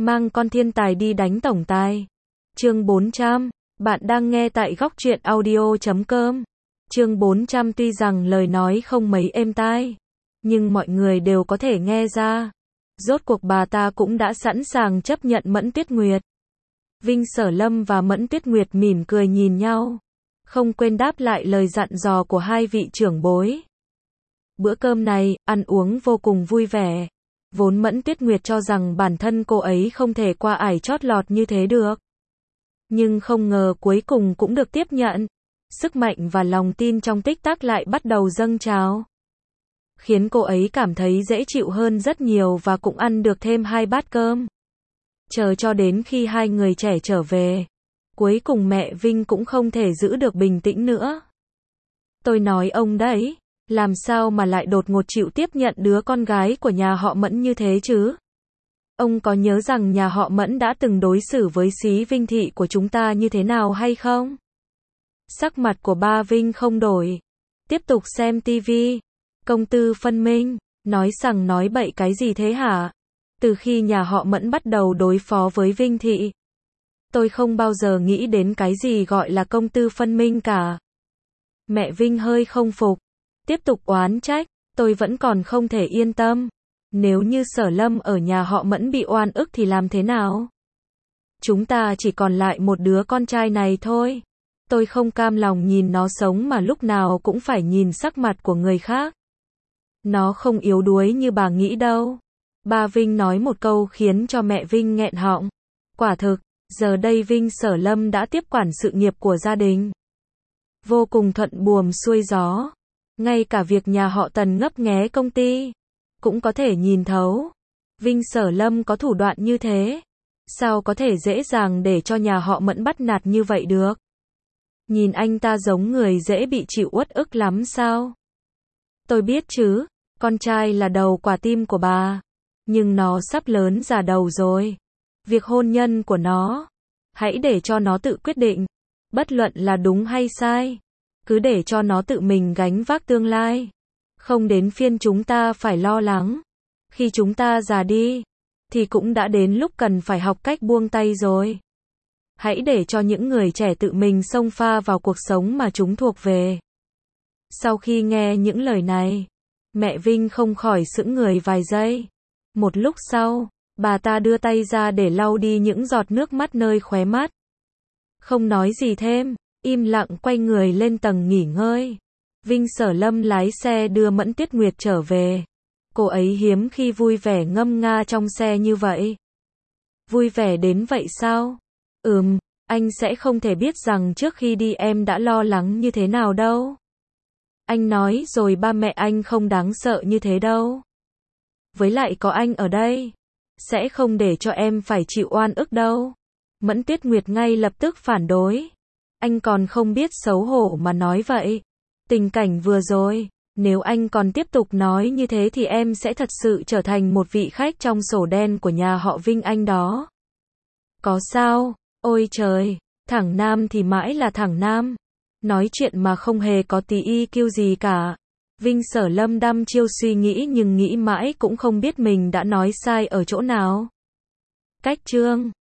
Mang con thiên tài đi đánh tổng tài. Chương 400. Bạn đang nghe tại góc truyện audio.com. Chương 400 tuy rằng lời nói không mấy êm tai, nhưng mọi người đều có thể nghe ra. Rốt cuộc bà ta cũng đã sẵn sàng chấp nhận Mẫn Tuyết Nguyệt. Vinh Sở Lâm và Mẫn Tuyết Nguyệt mỉm cười nhìn nhau, không quên đáp lại lời dặn dò của hai vị trưởng bối. Bữa cơm này, ăn uống vô cùng vui vẻ. Vốn Mẫn Tuyết Nguyệt cho rằng bản thân cô ấy không thể qua ải chót lọt như thế được. Nhưng không ngờ cuối cùng cũng được tiếp nhận. Sức mạnh và lòng tin trong tích tắc lại bắt đầu dâng trào, khiến cô ấy cảm thấy dễ chịu hơn rất nhiều và cũng ăn được thêm 2 bát cơm. Chờ cho đến khi hai người trẻ trở về, cuối cùng mẹ Vinh cũng không thể giữ được bình tĩnh nữa. Tôi nói ông đấy, làm sao mà lại đột ngột chịu tiếp nhận đứa con gái của nhà họ Mẫn như thế chứ? Ông có nhớ rằng nhà họ Mẫn đã từng đối xử với xí Vinh thị của chúng ta như thế nào hay không? Sắc mặt của ba Vinh không đổi, tiếp tục xem tivi. Công Tư phân minh, nói sằng nói bậy cái gì thế hả? Từ khi nhà họ Mẫn bắt đầu đối phó với Vinh thị, tôi không bao giờ nghĩ đến cái gì gọi là công tư phân minh cả. Mẹ Vinh hơi không phục, tiếp tục oán trách, tôi vẫn còn không thể yên tâm. Nếu như Sở Lâm ở nhà họ Mẫn bị oan ức thì làm thế nào? Chúng ta chỉ còn lại một đứa con trai này thôi. Tôi không cam lòng nhìn nó sống mà lúc nào cũng phải nhìn sắc mặt của người khác. Nó không yếu đuối như bà nghĩ đâu. Ba Vinh nói một câu khiến cho mẹ Vinh nghẹn họng. Quả thực, giờ đây Vinh Sở Lâm đã tiếp quản sự nghiệp của gia đình, vô cùng thuận buồm xuôi gió. Ngay cả việc nhà họ Tần ngấp nghé công ty cũng có thể nhìn thấu. Vinh Sở Lâm có thủ đoạn như thế, sao có thể dễ dàng để cho nhà họ Mẫn bắt nạt như vậy được? Nhìn anh ta giống người dễ bị chịu uất ức lắm sao? Tôi biết chứ, con trai là đầu quả tim của bà, nhưng nó sắp lớn già đầu rồi. Việc hôn nhân của nó, hãy để cho nó tự quyết định. Bất luận là đúng hay sai, cứ để cho nó tự mình gánh vác tương lai. Không đến phiên chúng ta phải lo lắng. Khi chúng ta già đi, thì cũng đã đến lúc cần phải học cách buông tay rồi. Hãy để cho những người trẻ tự mình xông pha vào cuộc sống mà chúng thuộc về. Sau khi nghe những lời này, mẹ Vinh không khỏi sững người vài giây. Một lúc sau, bà ta đưa tay ra để lau đi những giọt nước mắt nơi khóe mắt. Không nói gì thêm, im lặng quay người lên tầng nghỉ ngơi. Vinh Sở Lâm lái xe đưa Mẫn Tuyết Nguyệt trở về. Cô ấy hiếm khi vui vẻ ngâm nga trong xe như vậy. Vui vẻ đến vậy sao? Anh sẽ không thể biết rằng trước khi đi em đã lo lắng như thế nào đâu. Anh nói rồi, ba mẹ anh không đáng sợ như thế đâu. Với lại có anh ở đây, sẽ không để cho em phải chịu oan ức đâu. Mẫn Tuyết Nguyệt ngay lập tức phản đối. Anh còn không biết xấu hổ mà nói vậy. Tình cảnh vừa rồi, nếu anh còn tiếp tục nói như thế thì em sẽ thật sự trở thành một vị khách trong sổ đen của nhà họ Vinh Anh đó. Có sao? Ôi trời, thẳng nam thì mãi là thẳng nam. Nói chuyện mà không hề có tí EQ gì cả. Vinh Sở Lâm đăm chiêu suy nghĩ nhưng nghĩ mãi cũng không biết mình đã nói sai ở chỗ nào. Cách chương